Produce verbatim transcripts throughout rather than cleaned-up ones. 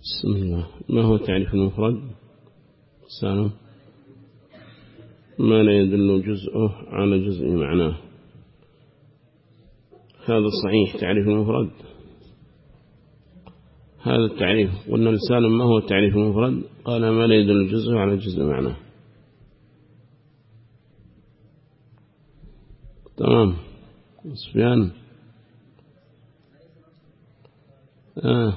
بسم الله. ما هو تعريف المفرد؟ سالم. ما لا يدل جزءه على جزء معناه. هذا صحيح تعريف المفرد. هذا التعريف قلنا لسالم ما هو تعريف المفرد؟ قال ما لا يدل جزءه على جزء معناه. تمام. سفيان. آه.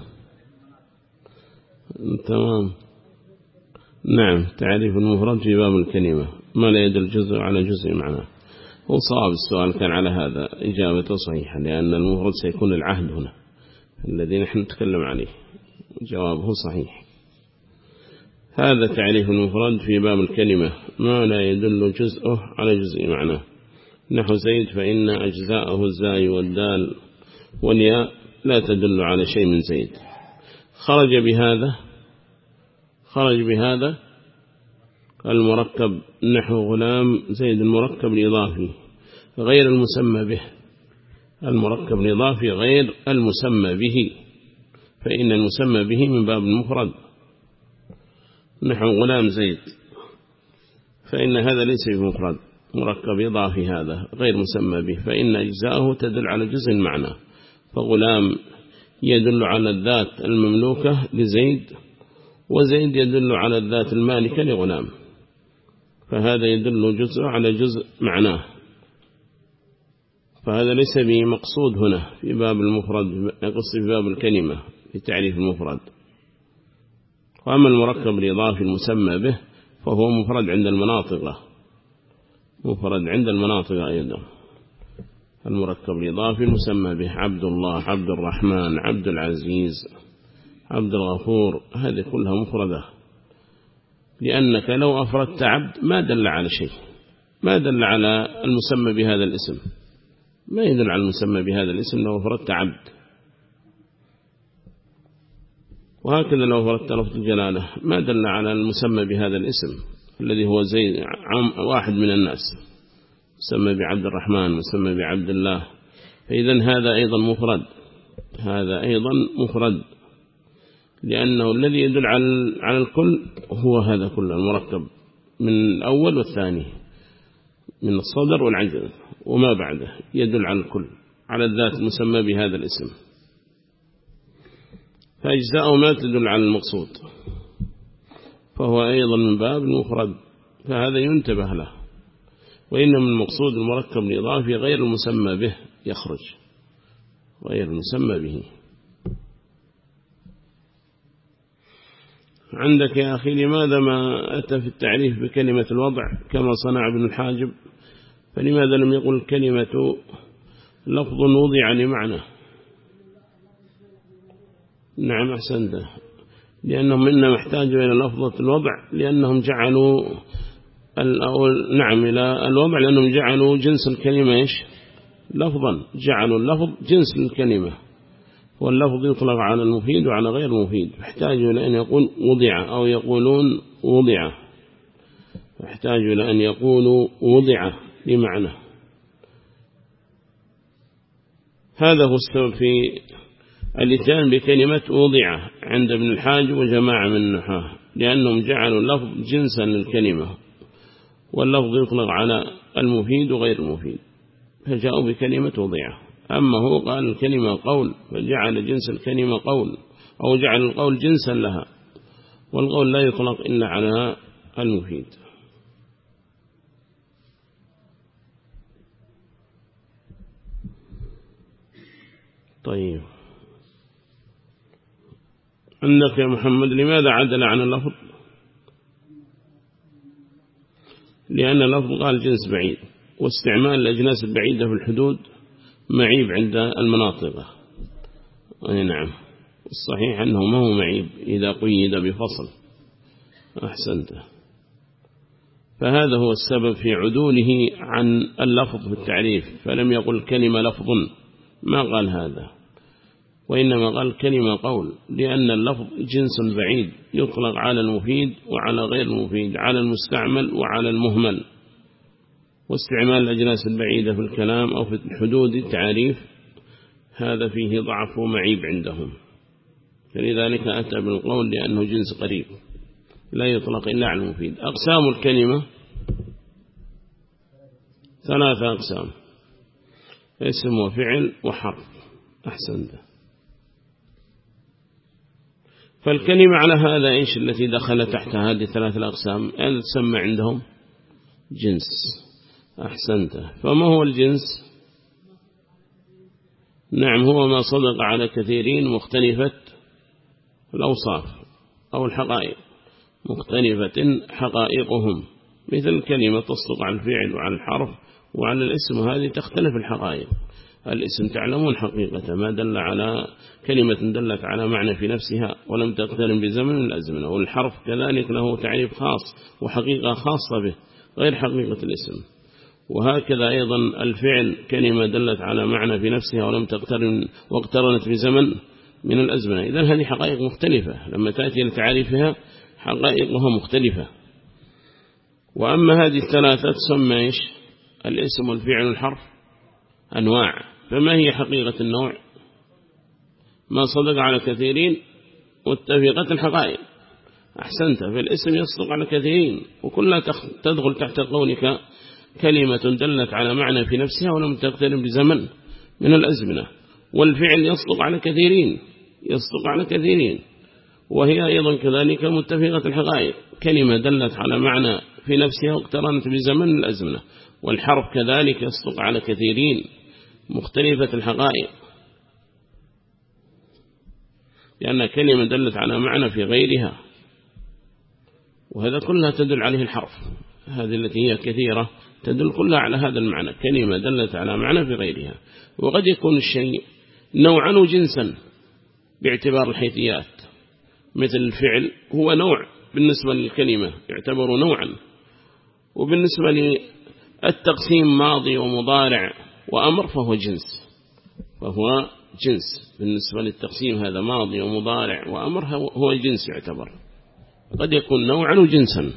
تمام. نعم. تعريف المفرد في باب الكلمة ما لا يدل جزء على جزء معناه. هو صواب السؤال كان على هذا إجابته صحيحة لأن المفرد سيكون العهد هنا الذي نحن نتكلم عليه. جوابه صحيح. هذا تعريف المفرد في باب الكلمة ما لا يدل جزءه على جزء معناه. نحو زيد فإن أجزاءه الزاي والدال والياء لا تدل على شيء من زيد. خرج بهذا خرج بهذا المركب نحو غلام زيد المركب الإضافي غير المسمى به. المركب الإضافي غير المسمى به فإن المسمى به من باب المفرد. نحو غلام زيد فإن هذا ليس بمفرد مركب إضافي هذا غير مسمى به فإن أجزاءه تدل على جزء معنى. فغلام يدل على الذات المملوكة لزيد وزيد يدل على الذات المالكة لغلام فهذا يدل جزء على جزء معناه. فهذا ليس بمقصود هنا في باب المفرد يقصد في باب الكلمة في تعريف المفرد. وأما المركب الإضافي المسمى به فهو مفرد عند المناطق مفرد عند المناطق أيضا. المركب الإضافي المسمى به عبد الله عبد الرحمن عبد العزيز عبد الغفور هذه كلها مفردة لأنك لو أفردت عبد ما دل على شيء ما دل على المسمى بهذا الاسم ما يدل على المسمى بهذا الاسم لو أفردت عبد. وهكذا لو أفردت لفظ الجلالة ما دل على المسمى بهذا الاسم الذي هو زيد واحد من الناس مسمى بعبد الرحمن مسمى بعبد الله. فإذا هذا أيضا مفرد هذا أيضا مفرد لأنه الذي يدل على الكل هو هذا كله المركب من الأول والثاني من الصدر والعجل وما بعده يدل على الكل على الذات المسمى بهذا الاسم. فأجزاءه ما تدل على المقصود فهو أيضا من باب المفرد فهذا ينتبه له. وإنما المقصود المركب الإضافي غير المسمى به يخرج غير المسمى به. عندك يا أخي لماذا ما أتى في التعريف بكلمة الوضع كما صنع ابن الحاجب فلماذا لم يقل كلمة لفظ وضع لمعنى؟ نعم أحسنت لأنهم إنما احتاجوا إلى لفظة الوضع لأنهم جعلوا نعم إلى الوضع لأنهم جعلوا جنس الكلمة إيش لفظا جعلوا اللفظ جنس الكلمة واللفظ يطلق على المفيد وعلى غير المفيد فاحتاجوا إلى أن يقول وضع أو يقولون وضع فاحتاجوا إلى أن يقولوا وضع لمعنى. هذا هو السبب في الاتيان بكلمة وضع عند ابن الحاج وجماعة من النحاة لأنهم جعلوا اللفظ جنسا للكلمة واللفظ يطلق على المفيد وغير المفيد فجاءوا بكلمة وضع. أما هو قال الكلمة قول فجعل جنس الكلمة قول أو جعل القول جنسا لها والقول لا يطلق إلا على المفيد. طيب عندك يا محمد لماذا عدل عن اللفظ؟ لأن اللفظ قال جنس بعيد واستعمال الأجناس البعيدة في الحدود معيب عند المناطق. أي نعم الصحيح أنه ما هو معيب إذا قيد بفصل. أحسنت. فهذا هو السبب في عدوله عن اللفظ في التعريف فلم يقل كلمة لفظ ما قال هذا وإنما قال كلمة قول لأن اللفظ جنس بعيد يطلق على المفيد وعلى غير المفيد على المستعمل وعلى المهمل. واستعمال الأجناس البعيدة في الكلام أو في حدود التعريف هذا فيه ضعف ومعيب عندهم فلذلك أتى بالقول لأنه جنس قريب لا يطلق إلا على المفيد. أقسام الكلمة ثلاثة أقسام: اسم وفعل وحرف. أحسنت. فالكلمة على هذا إيش التي دخل تحت هذه الثلاث الأقسام أن تسمى عندهم جنس. أحسنت. فما هو الجنس؟ نعم، هو ما صدق على كثيرين مختلفة الأوصاف أو الحقائق، مختلفة حقائقهم، مثل كلمة تصدق على الفعل وعلى الحرف وعلى الاسم، هذه تختلف الحقائق. الاسم تعلمون حقيقة ما دل على كلمة دلت على معنى في نفسها ولم تقترن بزمن من الأزمنة، والحرف كذلك له تعريف خاص وحقيقة خاصة به غير حقيقة الاسم. وهكذا أيضا الفعل كلمة دلت على معنى في نفسها ولم تقترن واقترنت بزمن من الأزمنة. إذن هذه حقائق مختلفة، لما تأتي لتعريفها حقائقها مختلفة. وأما هذه الثلاثة تسمى إيش؟ الاسم والفعل والحرف أنواع. فما هي حقيقة النوع؟ ما صدق على كثيرين متفقة الحقائق. أحسنت. فالاسم يصدق على كثيرين وكلها تدخل تحت قولك كلمة دلت على معنى في نفسها ولم تقترن بزمن من الأزمنة. والفعل يصدق على كثيرين يصدق على كثيرين وهي أيضا كذلك متفقة الحقائق، كلمة دلت على معنى في نفسها واقترنت بزمن من الأزمنة. والحرف كذلك يصدق على كثيرين مختلفة الحقائق، لأن كلمة دلت على معنى في غيرها، وهذا كلها تدل عليه الحرف. هذه التي هي كثيرة تدل كلها على هذا المعنى، كلمة دلت على معنى في غيرها. وقد يكون الشيء نوعا وجنسا باعتبار الحيثيات، مثل الفعل هو نوع بالنسبة للكلمة يعتبر نوعا، وبالنسبة للتقسيم ماضي ومضارع وأمر فهو جنس فهو جنس بالنسبة للتقسيم، هذا ماضي ومضارع وأمر هو جنس يعتبر. قد يكون نوعا وجنسا.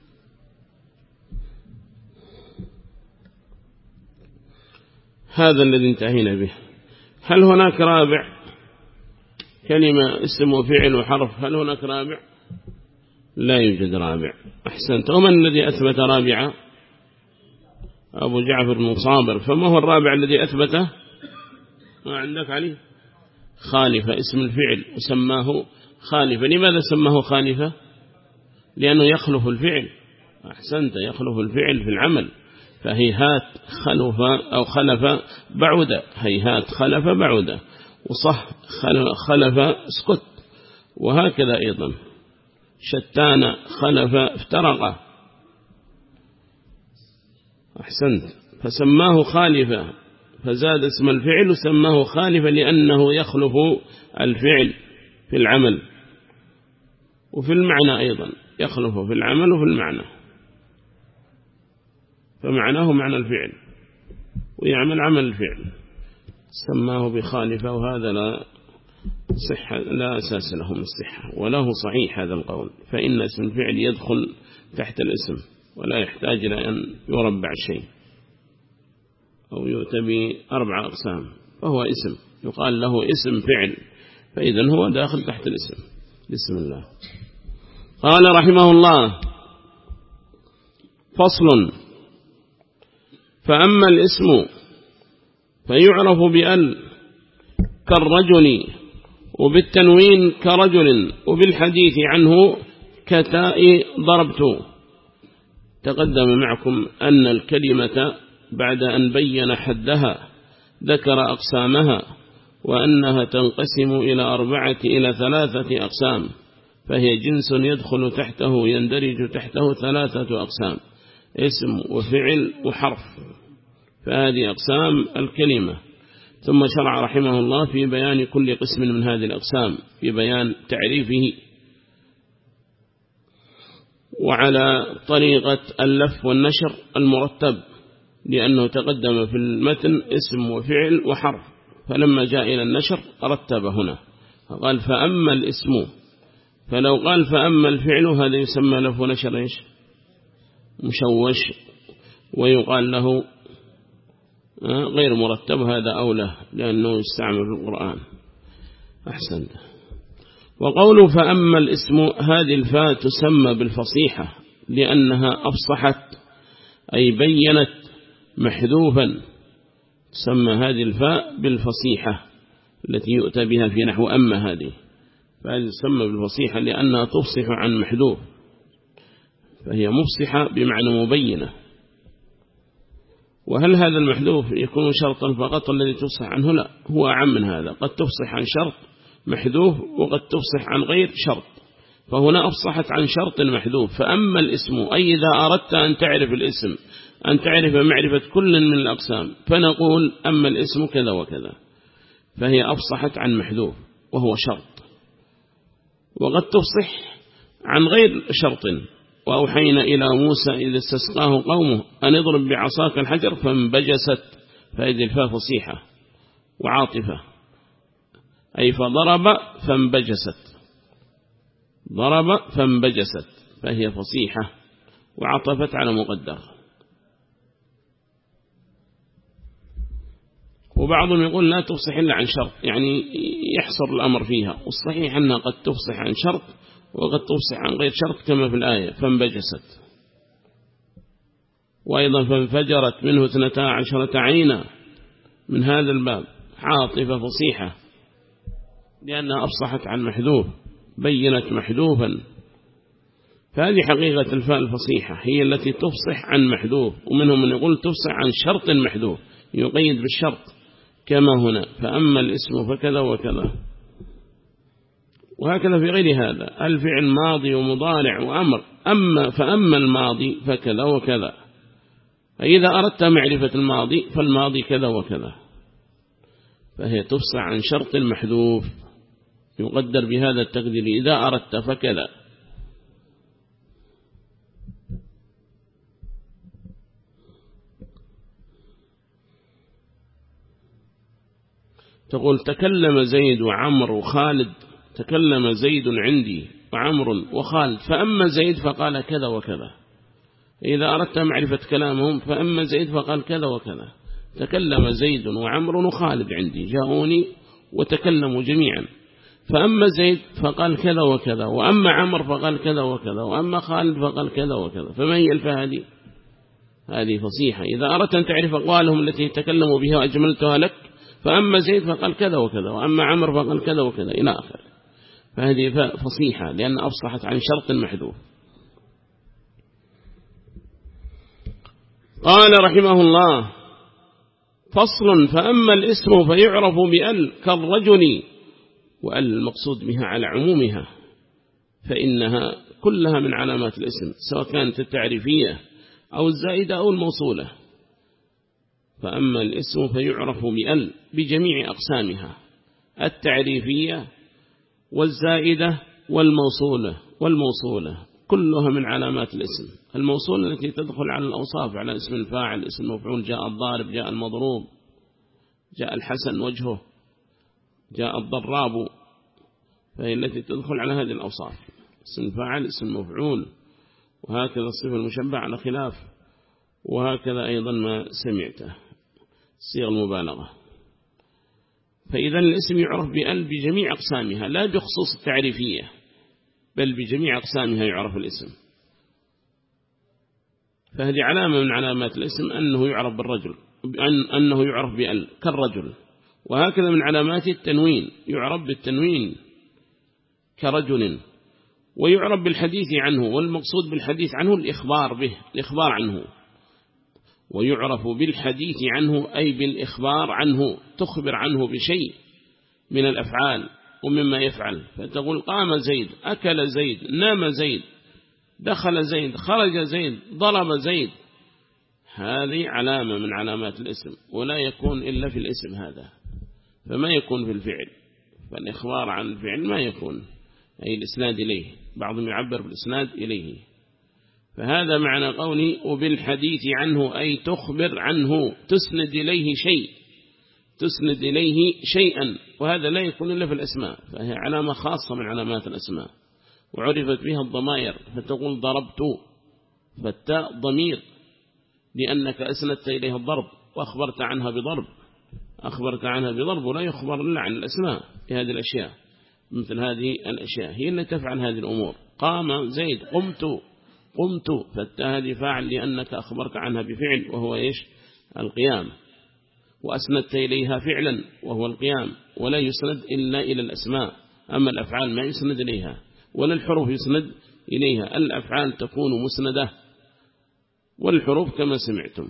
هذا الذي انتهينا به. هل هناك رابع؟ كلمة اسم وفعل وحرف، هل هناك رابع؟ لا يوجد رابع. أحسنت. ومن الذي أثبت رابعا؟ أبو جعفر بن صابر. فما هو الرابع الذي أثبته؟ ما عندك عليه؟ خالفة، اسم الفعل وسماه خالفة. لماذا سماه خالفة؟ لأنه يخلف الفعل. أحسنت، يخلف الفعل في العمل. فهيهات خلف أو خلف بعد، هيهات خلف بعد، وصح خلف اسكت، وهكذا أيضا شتان خلف افترق. أحسنت. فسماه خالفة، فزاد اسم الفعل وسماه خالفة لأنه يخلف الفعل في العمل وفي المعنى أيضا، يخلف في العمل وفي المعنى، فمعناه معنى الفعل ويعمل عمل الفعل، سماه بخالفة. وهذا لا صحة، لا أساس له من الصحة وله صحيح هذا القول، فإن اسم الفعل يدخل تحت الاسم ولا يحتاج إلى أن يربع شيء أو يؤتى بأربع أقسام، فهو اسم يقال له اسم فعل، فإذن هو داخل تحت الاسم. بسم الله. قال رحمه الله: فصل. فأما الاسم فيعرف بأل كالرجل، وبالتنوين كرجل، وبالحديث عنه كتاء ضربت. تقدم معكم أن الكلمة بعد أن بين حدها ذكر أقسامها، وأنها تنقسم إلى أربعة إلى ثلاثة أقسام، فهي جنس يدخل تحته يندرج تحته ثلاثة أقسام: اسم وفعل وحرف. فهذه أقسام الكلمة. ثم شرع رحمه الله في بيان كل قسم من هذه الأقسام، في بيان تعريفه وعلى طريقة اللف والنشر المرتب، لأنه تقدم في المتن اسم وفعل وحرف، فلما جاء إلى النشر رتب هنا قال فأما الاسم. فلو قال فأما الفعل هذا يسمى لف ونشر إيش؟ مشوش، ويقال له غير مرتب، هذا أولى لأنه يستعمل في القرآن. أحسن. وقوله فأما الاسم، هذه الفاء تسمى بالفصيحة لأنها أفصحت أي بينت محذوفا، تسمى هذه الفاء بالفصيحة التي يؤتى بها في نحو أما، هذه فهذه تسمى بالفصيحة لأنها تفصح عن محذوف، فهي مفصحة بمعنى مبينة. وهل هذا المحذوف يكون شرطا فقط الذي تفصح عنه؟ لا، هو أعم من هذا، قد تفصح عن شرط محذوف وقد تفصح عن غير شرط، فهنا أفصحت عن شرط محذوف. فأما الاسم أي إذا أردت أن تعرف الاسم، أن تعرف معرفة كل من الأقسام، فنقول أما الاسم كذا وكذا، فهي أفصحت عن محذوف وهو شرط، وقد تفصح عن غير شرط. وأوحينا إلى موسى إذ استسقاه قومه أن اضرب بعصاك الحجر فانبجست، فهذه الفاء فصيحة وعاطفة، أي فضرب فانبجست، ضرب فانبجست، فهي فصيحة وعطفت على مقدر. وبعضهم يقول لا تفصح إلا عن شرط، يعني يحصر الأمر فيها، والصحيح أنها قد تفصح عن شرط وقد تفصح عن غير شرط كما في الآية فانبجست. وأيضا فانفجرت منه اثنتا عشرة عينا، من هذا الباب عاطفة فصيحة لأنها أفصحت عن محذوف، بينت محذوفا. فهذه حقيقة الفاء الفصيحة، هي التي تفصح عن محذوف، ومنهم من يقول تفصح عن شرط محذوف يقيد بالشرط كما هنا فأما الاسم فكذا وكذا. وهكذا في غير هذا، الفعل ماضي ومضارع وأمر، أما فأما الماضي فكذا وكذا، فإذا أردت معرفة الماضي فالماضي كذا وكذا، فهي تفصح عن شرط محذوف يقدر بهذا التقدير إذا أردت فكذا. تقول تكلم زيد وعمر وخالد، تكلم زيد عندي وعمر وخالد، فأما زيد فقال كذا وكذا. إذا أردت معرفة كلامهم فأما زيد فقال كذا وكذا، تكلم زيد وعمر وخالد عندي، جاءوني وتكلموا جميعا، فأما زيد فقال كذا وكذا، وأما عمر فقال كذا وكذا، وأما خالد فقال كذا وكذا. فما هي الفاء هذه؟ هذه فصيحة. إذا أردت أن تعرف أقوالهم التي تكلموا بها وأجملتها لك، فأما زيد فقال كذا وكذا، وأما عمر فقال كذا وكذا إلى آخر. فهذه فاء فصيحة لأن أفصحت عن شرط محذوف. قال رحمه الله فصل فأما الاسم فيعرف بأل كالرجل، وأل المقصود بها على عمومها، فإنها كلها من علامات الاسم سواء كانت التعريفية أو الزائدة أو الموصولة. فأما الاسم فيعرف بأل بجميع أقسامها، التعريفية والزائدة والموصولة والموصولة كلها من علامات الاسم. الموصولة التي تدخل على الأوصاف، على اسم الفاعل، اسم المفعول، جاء الضارب، جاء المضروب، جاء الحسن وجهه، جاء الضراب، فهي التي تدخل على هذه الأوصاف، اسم الفاعل، اسم المفعول، وهكذا الصفة المشبع على خلاف، وهكذا أيضا ما سمعته صيغ المبالغة. فإذا الاسم يعرف بأل بجميع أقسامها لا بخصوص التعريفية، بل بجميع أقسامها يعرف الاسم. فهذه علامة من علامات الاسم أنه يعرف بالرجل، أنه يعرف بأل كالرجل. وهكذا من علامات التنوين يعرف بالتنوين كرجل، ويعرف بالحديث عنه، والمقصود بالحديث عنه الإخبار به، الإخبار عنه. ويعرف بالحديث عنه أي بالإخبار عنه، تخبر عنه بشيء من الأفعال ومما يفعل، فتقول قام زيد، أكل زيد، نام زيد، دخل زيد، خرج زيد، ضرب زيد. هذه علامة من علامات الاسم، ولا يكون إلا في الاسم هذا، فما يكون في الفعل، فالإخبار عن الفعل ما يكون، أي الإسناد إليه، بعضهم يعبر بالإسناد إليه. فهذا معنى قولي وبالحديث عنه أي تخبر عنه، تسند إليه شيء، تسند إليه شيئا، وهذا لا يكون إلا في الأسماء، فهي علامة خاصة من علامات الأسماء، وعرفت بها الضمائر، فتقول ضربت، فالتاء ضمير لأنك أسندت إليها الضرب وأخبرت عنها بضرب، أخبرت عنها بضرب، ولا يخبر إلا عن الأسماء في هذه الأشياء. مثل هذه الأشياء هي التي تفعل هذه الأمور. قام زيد، قمت قمت، فهذه فاعل لأنك أخبرت عنها بفعل وهو إيش؟ القيام، وأسندت إليها فعلا وهو القيام، ولا يسند إلا إلى الأسماء. أما الأفعال ما يسند إليها ولا الحروف يسند إليها، الأفعال تكون مسندة والحروف كما سمعتم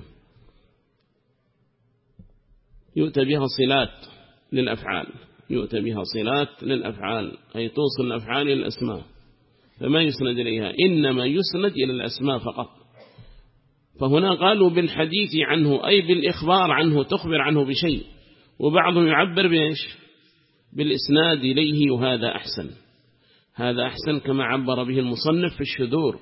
يؤتى بها صلات للأفعال، يؤتى بها صلات للأفعال، أي توصل الأفعال إلى الأسماء، فما يسند إليها، إنما يسند إلى الأسماء فقط. فهنا قالوا بالحديث عنه أي بالإخبار عنه، تخبر عنه بشيء، وبعضهم يعبر بإيش؟ بالإسناد إليه، وهذا أحسن، هذا أحسن كما عبر به المصنف في الشذور،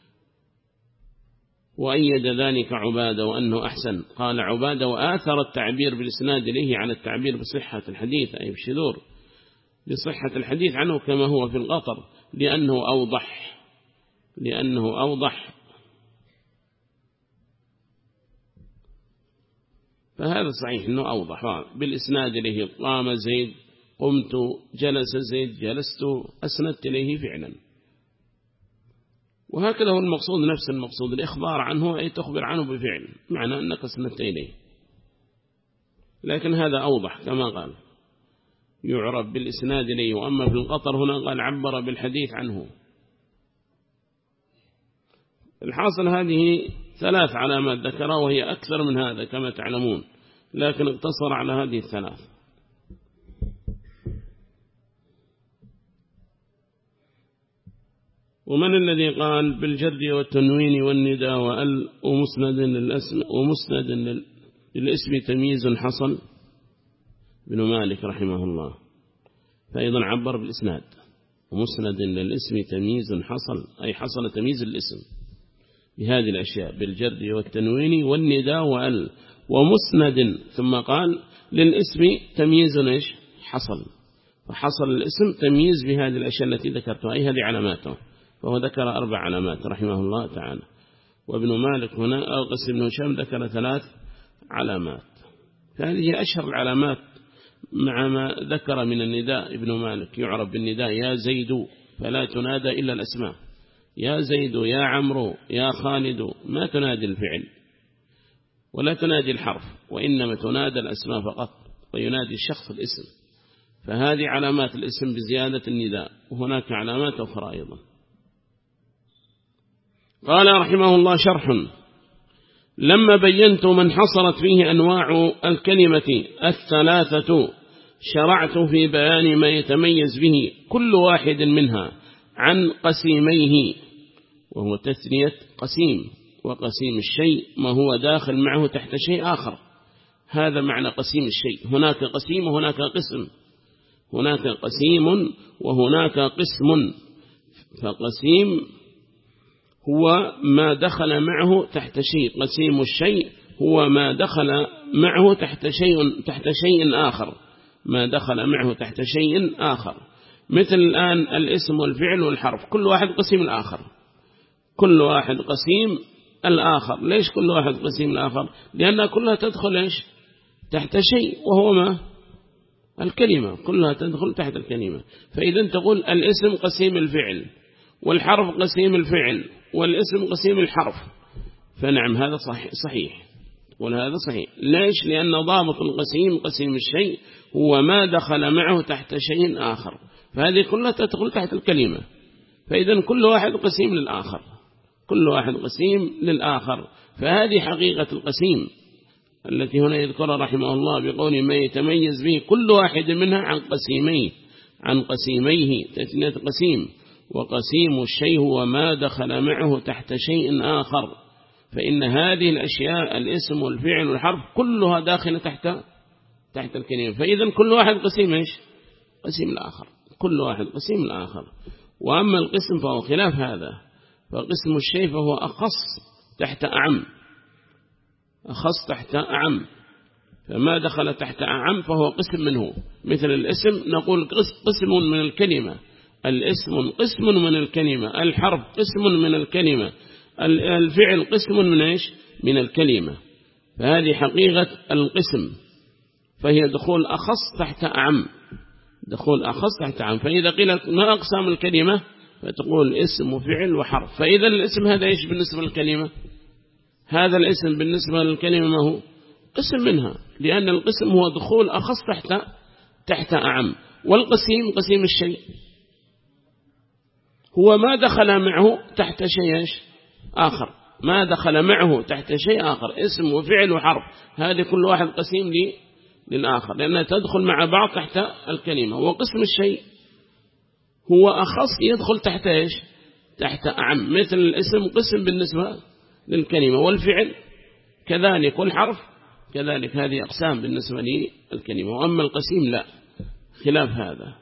وأيد ذلك عبادة وأنه أحسن. قال عبادة وآثر التعبير بالإسناد إليه عن التعبير بصحة الحديث، أي بالشذور، بصحة الحديث عنه كما هو في القطر، لأنه أوضح، لأنه أوضح. فهذا صحيح أنه أوضح بالإسناد إليه، قام زيد، قمت، جلس زيد، جلست، أسندت إليه فعلا. وهكذا هو المقصود، نفس المقصود، الإخبار عنه أي تخبر عنه بفعل، معنى أنك أسندت إليه، لكن هذا أوضح كما قال يعرف بالإسناد إليه. وأما في القطر هنا قال عبر بالحديث عنه. الحاصل هذه ثلاث علامات ذكرها، وهي أكثر من هذا كما تعلمون، لكن اقتصر على هذه الثلاث. ومن الذي قال بالجر والتنوين والنداء وأل ومسند للاسم ومسند للاسم تمييز حصل؟ ابن مالك رحمه الله، فأيضا عبر بالإسناد، ومسند للاسم تمييز حصل، أي حصل تمييز الاسم بهذه الأشياء، بالجر والتنوين والنداء وأل ومسند، ثم قال للاسم تمييز إيش؟ حصل، فحصل الاسم تمييز بهذه الأشياء التي ذكرتها، أي هذه علاماته. فهو ذكر أربع علامات رحمه الله تعالى. وابن مالك هنا أو قسم بن هشام ذكر ثلاث علامات، فهذه أشهر العلامات مع ما ذكر من النداء. ابن مالك يعرف بالنداء يا زيد، فلا تنادى إلا الأسماء، يا زيد، يا عمرو، يا خالد، ما تنادي الفعل ولا تنادي الحرف، وإنما تنادى الأسماء فقط، وينادي الشخص الاسم. فهذه علامات الاسم بزيادة النداء، وهناك علامات أخرى أيضا. قال رحمه الله شرح: لما بينت من حصلت فيه أنواع الكلمة الثلاثة شرعت في بيان ما يتميز به كل واحد منها عن قسيميه، وهو تثنية قسيم، وقسيم الشيء ما هو داخل معه تحت شيء آخر، هذا معنى قسيم الشيء. هناك قسيم وهناك قسم، هناك قسيم وهناك قسم. فقسيم هو ما دخل معه تحت شيء، قسيم الشيء هو ما دخل معه تحت شيء تحت شيء آخر، ما دخل معه تحت شيء آخر. مثل الآن الاسم والفعل والحرف، كل واحد قسيم الآخر، كل واحد قسيم الآخر. ليش كل واحد قسيم الآخر؟ لأنها كلها تدخل إيش؟ تحت شيء، وهو ما؟ الكلمة، كلها تدخل تحت الكلمة. فإذا تقول الاسم قسيم الفعل، والحرف قسيم الفعل، والاسم قسيم الحرف، فنعم هذا صحيح, صحيح وهذا صحيح. ليش؟ لأن ضابط القسيم قسيم الشيء هو ما دخل معه تحت شيء آخر، فهذه كلها تدخل تحت الكلمة. فإذا كل واحد قسيم للآخر، كل واحد قسيم للآخر. فهذه حقيقة القسيم التي هنا يذكر رحمه الله بقول ما يتميز به كل واحد منها عن قسيميه، عن قسيميه، تثنية قسيم. وقسيم الشيء هو ما دخل معه تحت شيء آخر، فإن هذه الأشياء الاسم والفعل والحرف كلها داخلة تحت تحت الكلمة. فإذا كل واحد قسيم إيش؟ قسيم الآخر، كل واحد قسيم الآخر. وأما القسم فهو خلاف هذا، فقسم الشيء فهو أخص تحت أعم، أخص تحت أعم، فما دخل تحت أعم فهو قسم منه. مثل الاسم نقول قسم من الكلمة، الاسم قسم من الكلمة، الحرف قسم من الكلمة، الفعل قسم من إيش؟ من الكلمة. فهذه حقيقة القسم، فهي دخول أخص تحت أعم، دخول أخص تحت عام. فإذا قيل ما أقسام الكلمة فتقول اسم وفعل وحرف. فإذا الاسم هذا إيش بالنسبة للكلمة؟ هذا الاسم بالنسبة للكلمة ما هو؟ قسم منها، لأن القسم هو دخول أخص تحت تحت أعم. والقسيم قسيم الشيء هو ما دخل معه تحت شيء آخر، ما دخل معه تحت شيء آخر، اسم وفعل وحرف، هذه كل واحد قسيم لي للآخر لأنها تدخل مع بعض تحت الكلمة. وقسم الشيء هو أخص يدخل تحت إيش؟ تحت أعم، مثل الاسم قسم بالنسبة للكلمة، والفعل كذلك، والحرف كذلك، هذه أقسام بالنسبة للكلمة. وأما القسيم لا، خلاف هذا.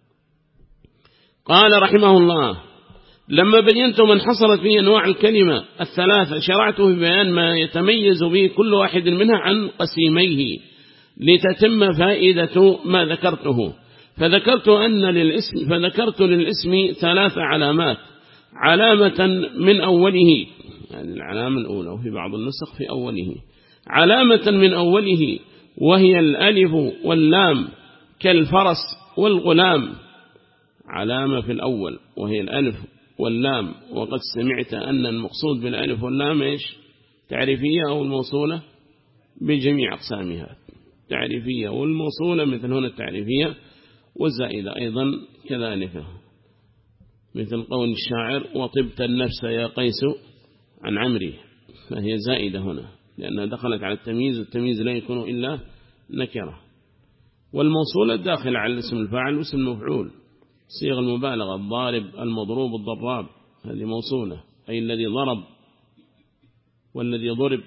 قال رحمه الله: لما بينت من حصلت به أنواع الكلمة الثلاثة شرعت في بيان ما يتميز به كل واحد منها عن قسيميه لتتم فائدة ما ذكرته. فذكرت أن للاسم فذكرت للاسم ثلاث علامات: علامة من أوله، يعني العلامة الأولى، وفي بعض النسخ في أوله، علامة من أوله وهي الألف واللام كالفرس والغلام. علامة في الأول وهي الألف واللام، وقد سمعت أن المقصود بالألف واللام إيش؟ تعريفية أو الموصولة بجميع أقسامها، تعريفية والموصولة مثل هنا التعريفية، والزائدة أيضا كذلك، مثل قول الشاعر: وطبت النفس يا قيس عن عمري، فهي زائدة هنا لأنها دخلت على التمييز، والتمييز لا يكون إلا نكرة. والموصولة داخل على اسم الفاعل واسم المفعول، صيغ المبالغة: الضارب، المضروب، الضراب، هذه موصولة، أي الذي ضرب والذي ضرب.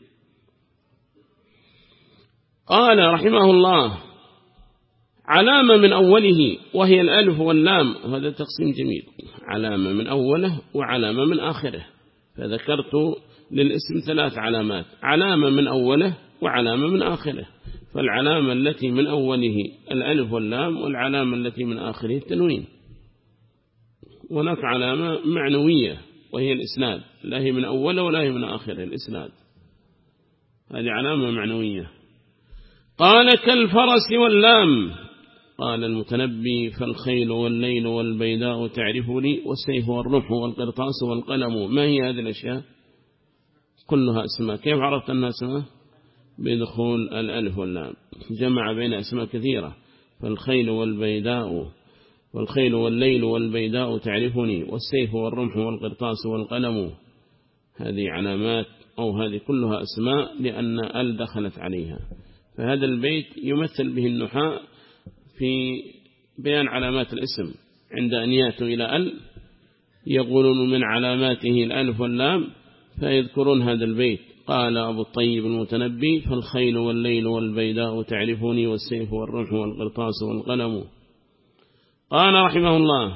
قال رحمه الله: علامة من أوله وهي الألف واللام، وهذا تقسيم جميل، علامة من أوله وعلامة من آخره. فذكرت للاسم ثلاث علامات: علامة من أوله وعلامة من آخره. فالعلامة التي من أوله الألف واللام، والعلامة التي من آخره التنوين. هناك علامة معنوية وهي الإسناد، لا هي من أوله ولا هي من آخره، الإسناد، هذه علامة معنوية. قال: كالفرس واللام. قال المتنبي: فالخيل والليل والبيداء تعرفني، والسيف والرمح والقرطاس والقلم. ما هي هذه الأشياء؟ كلها أسماء. كيف عرفت أنها أسماء؟ بدخول الألف واللام، جمع بين أسماء كثيرة. فالخيل والبيداء، والخيل والليل والبيداء تعرفني، والسيف والرمح والقرطاس والقلم، هذه علامات أو هذه كلها أسماء لأن ال دخلت عليها. فهذا البيت يمثل به النحاة في بيان علامات الاسم، عند أن يأتوا إلى ال يقولون من علاماته الألف واللام، فيذكرون هذا البيت. قال أبو الطيب المتنبي: فالخيل والليل والبيداء تعرفني، والسيف والرمح والقرطاس والقلم. قال رحمه الله: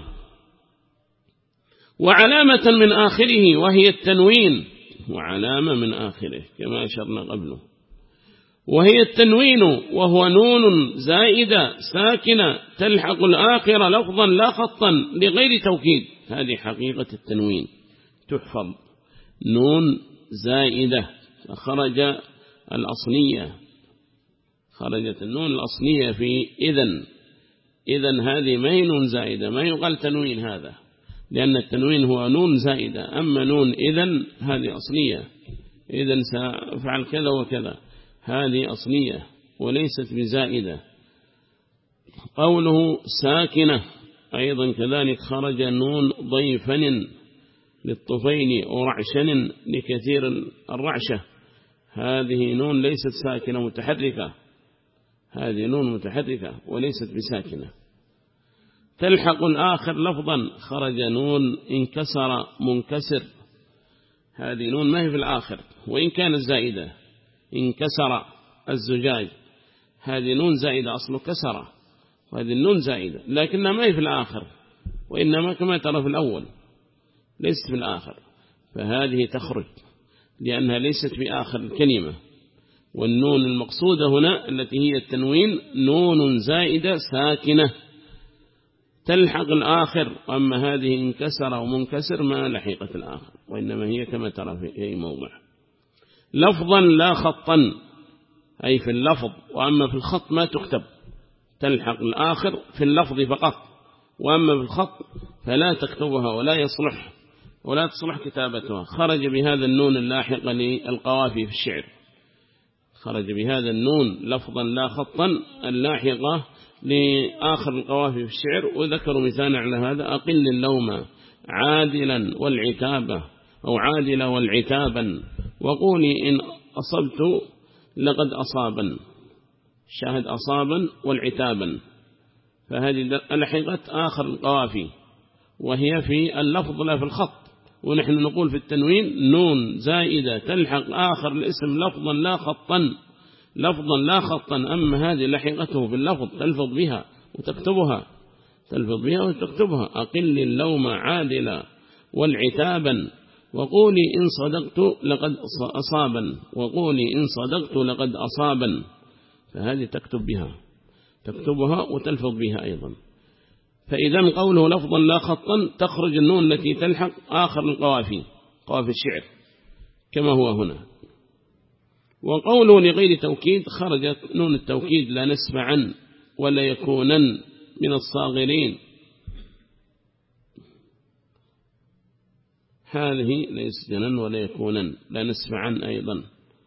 وعلامة من آخره وهي التنوين، وعلامة من آخره كما أشرنا قبله، وهي التنوين، وهو نون زائدة ساكنة تلحق الآخر لفظا لا خطا لغير توكيد. هذه حقيقة التنوين، تحفظ نون زائدة، خرج الأصلية، خرجت النون الأصلية في إذن. إذن هذه ما هي نون زائدة، ما يقال تنوين هذا، لأن التنوين هو نون زائدة. أما نون إذن هذه أصلية، إذن سأفعل كذا وكذا، هذه أصلية وليست بزائدة. قوله ساكنة أيضا كذلك، خرج نون ضيفن للطفيل ورعشن لكثير الرعشة، هذه نون ليست ساكنة متحركة، هذه نون متحركة وليست بساكنة. تلحق الآخر لفظا، خرج نون انكسر منكسر، هذه نون ما هي في الآخر وإن كانت زائدة. انكسر الزجاج، هذه نون زائدة، أصله كسر، وهذه النون زائدة لكنها ما هي في الآخر، وإنما كما ترى في الأول ليست في الآخر، فهذه تخرج لأنها ليست في آخر الكلمة. والنون المقصودة هنا التي هي التنوين نون زائدة ساكنة تلحق الآخر، أما هذه انكسر ومنكسر ما لحقت الآخر، وإنما هي كما ترى في أي موضع. لفظا لا خطا، أي في اللفظ، وأما في الخط ما تكتب، تلحق الآخر في اللفظ فقط، وأما بالخط فلا تكتبها ولا يصلح ولا تصلح كتابتها. خرج بهذا النون اللاحق للقوافي في الشعر، خرج بهذا النون لفظا لا خطا اللاحقة لآخر القوافي في الشعر. وذكروا مثال على هذا: أقل اللوم عادلا والعتابة أو عادلا والعتابا، وقولي إن أصبت لقد أصابا، شاهد أصابا والعتابا، فهذه لحقت آخر القوافي وهي في اللفظ لا في الخط. ونحن نقول في التنوين نون زائدة تلحق آخر الاسم لفظا لا خطا، لفظا لا خطا. أما هذه لحقته باللفظ تلفظ بها وتكتبها، تلفظ بها وتكتبها: أقل اللوم عادلا والعتابا، وقولي إن صدقت لقد أصابا، وقولي إن صدقت لقد أصابا. فهذه تكتب بها، تكتبها وتلفظ بها أيضا. فإذا قوله لفظا لا خطا تخرج النون التي تلحق آخر القوافي، قوافي الشعر كما هو هنا. وقوله لغير توكيد خرجت نون التوكيد: لا نسمعن ولا يكونن من الصاغرين. هذه لا يسجنن ولا يكونن، لا نسمعن أيضا،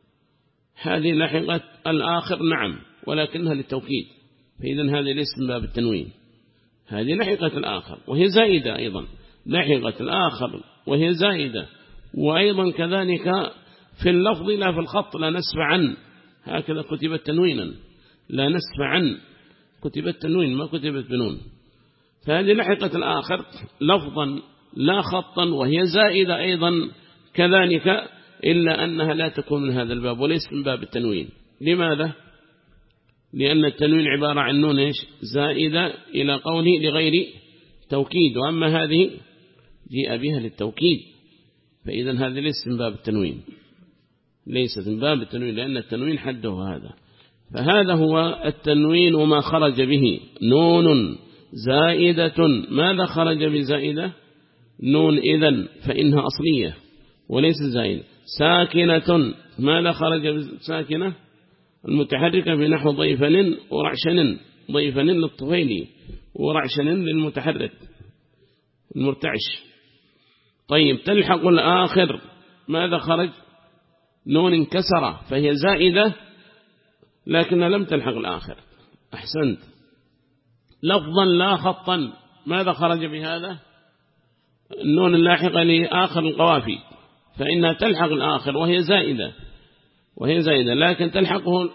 هذه لحقت الآخر نعم ولكنها للتوكيد، فإذن هذه ليس من باب التنوين، هذه لحقت الآخر وهي زائدة أيضا، لحقت الآخر وهي زائدة. وأيضا كذلك في اللفظ لا في الخط: لا نسمعن، هكذا كتبت تنوينا، لا نسمعن كتبت تنوين ما كتبت بنون، فهذه لحقت الآخر لفظا لا خطا وهي زائدة أيضا كذلك، إلا أنها لا تكون من هذا الباب وليس من باب التنوين. لماذا؟ لأن التنوين عبارة عن نون إيش؟ زائدة إلى قوله لغير توكيد، وأما هذه جاء بها للتوكيد، فإذا هذا ليس من باب التنوين، ليست من باب التنوين، لأن التنوين حده هذا. فهذا هو التنوين وما خرج به: نون زائدة. ماذا خرج بزائدة؟ نون إذن فإنها أصلية وليس زائدة. ساكنة. ماذا خرج بساكنة؟ المتحركة بنحو ضيفن ورعشن، ضيفن للطفيلي ورعشن للمتحرك المرتعش. طيب تلحق الآخر، ماذا خرج؟ نون انكسرة فهي زائدة لكنها لم تلحق الآخر. أحسنت. لفظا لا خطا، ماذا خرج بهذا؟ النون اللاحقة لآخر القوافي، فإنها تلحق الآخر وهي زائدة، وهي زائدة لكن تلحقه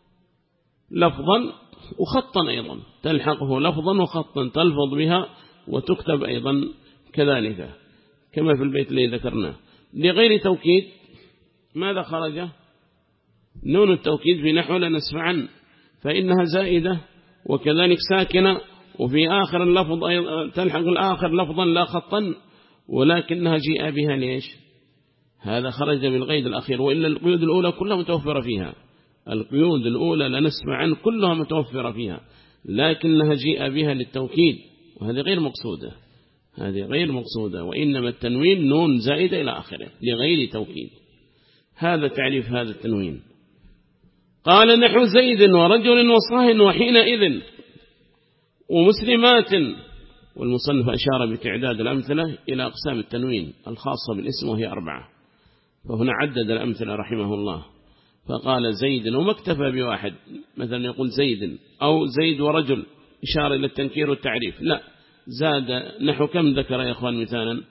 لفظا وخطا أيضا، تلحقه لفظا وخطا، تلفظ بها وتكتب أيضا كذلك كما في البيت الذي ذكرناه. لغير توكيد ماذا خرج؟ نون التوكيد في نحو لا نسمعن، فإنها زائدة وكذلك ساكنة، وفي آخر اللفظ تلحق الآخر لفظا لا خطا ولكنها جاء بها ليش؟ هذا خرج بالقيد الأخير، وإلا القيود الأولى كلها متوفرة فيها، القيود الأولى لا نسمعن كلها متوفرة فيها، لكنها جاء بها للتوكيد، وهذه غير مقصودة، هذه غير مقصودة، وإنما التنوين نون زائدة إلى آخره لغير توكيد. هذا تعريف هذا التنوين. قال: نحو زيد ورجل وصاه وحينئذ ومسلمات. والمصنف أشار بتعداد الأمثلة إلى أقسام التنوين الخاصة بالاسم وهي أربعة، فهنا عدد الأمثلة رحمه الله، فقال زيد وما اكتفى بواحد، مثلا يقول زيد أو زيد ورجل إشارة إلى التنكير والتعريف، لا، زاد. نحو كم ذكر يا أخوان مثالا؟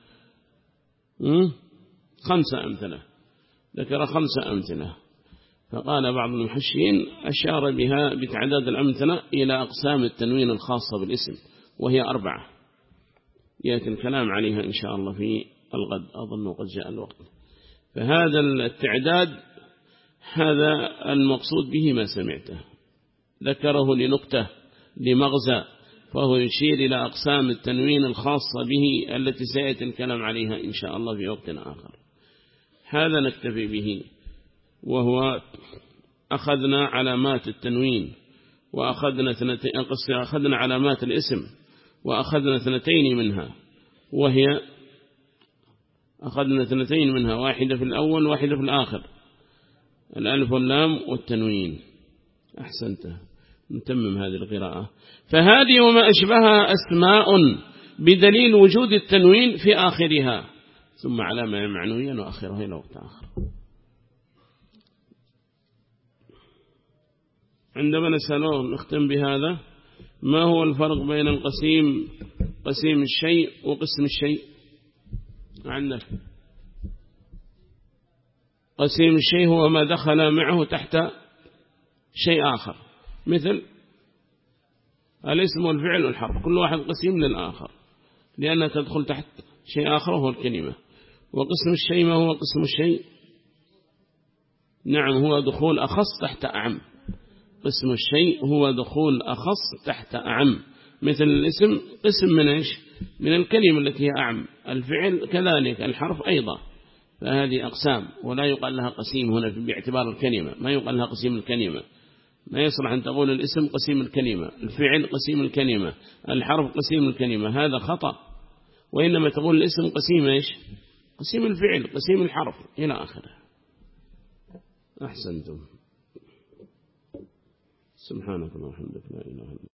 خمسة أمثلة، ذكر خمسة أمثلة. فقال بعض المحشين أشار بها بتعداد الأمثلة إلى أقسام التنوين الخاصة بالاسم وهي أربعة، يأتي الكلام عليها إن شاء الله في الغد، أظن قد جاء الوقت. فهذا التعداد هذا المقصود به ما سمعته، ذكره لنكتة لمغزى، فهو يشير إلى أقسام التنوين الخاصة به التي سيأتي الكلام عليها إن شاء الله في وقت آخر. هذا نكتفي به، وهو أخذنا علامات التنوين، وأخذنا ثنتين، أخذنا علامات الاسم، وأخذنا ثنتين منها، وهي أخذنا ثنتين منها، واحدة في الأول واحدة في الآخر، الألف واللام والتنوين. أحسنت. نتمم هذه القراءة. فهذه وما أشبهها أسماء بدليل وجود التنوين في آخرها، ثم علامة معنوية نؤخرها إلى وقت آخر. عندما نسألون نختم بهذا: ما هو الفرق بين القسيم قسيم الشيء وقسم الشيء؟ عندك قسيم الشيء هو ما دخل معه تحت شيء آخر، مثل الاسم والفعل والحرف، كل واحد قسيم للآخر لأنها تدخل تحت شيء آخر وهو الكلمة. وقسم الشيء ما هو قسم الشيء؟ نعم، هو دخول أخص تحت أعم. قسم الشيء هو دخول أخص تحت أعم، مثل الاسم قسم من إيش؟ من الكلمة التي هي أعم، الفعل كذلك، الحرف أيضا. فهذه أقسام ولا يقال لها قسيم هنا باعتبار الكلمة، ما يقال لها قسيم الكلمة. ما يصلح أن تقول الاسم قسيم الكلمة، الفعل قسيم الكلمة، الحرف قسيم الكلمة، هذا خطأ. وإنما تقول الاسم قسيم إيش؟ قسيم الفعل، قسيم الحرف، إلى آخره. أحسنتم. سبحانك اللهم وبحمدك، لا إله إلا أنت.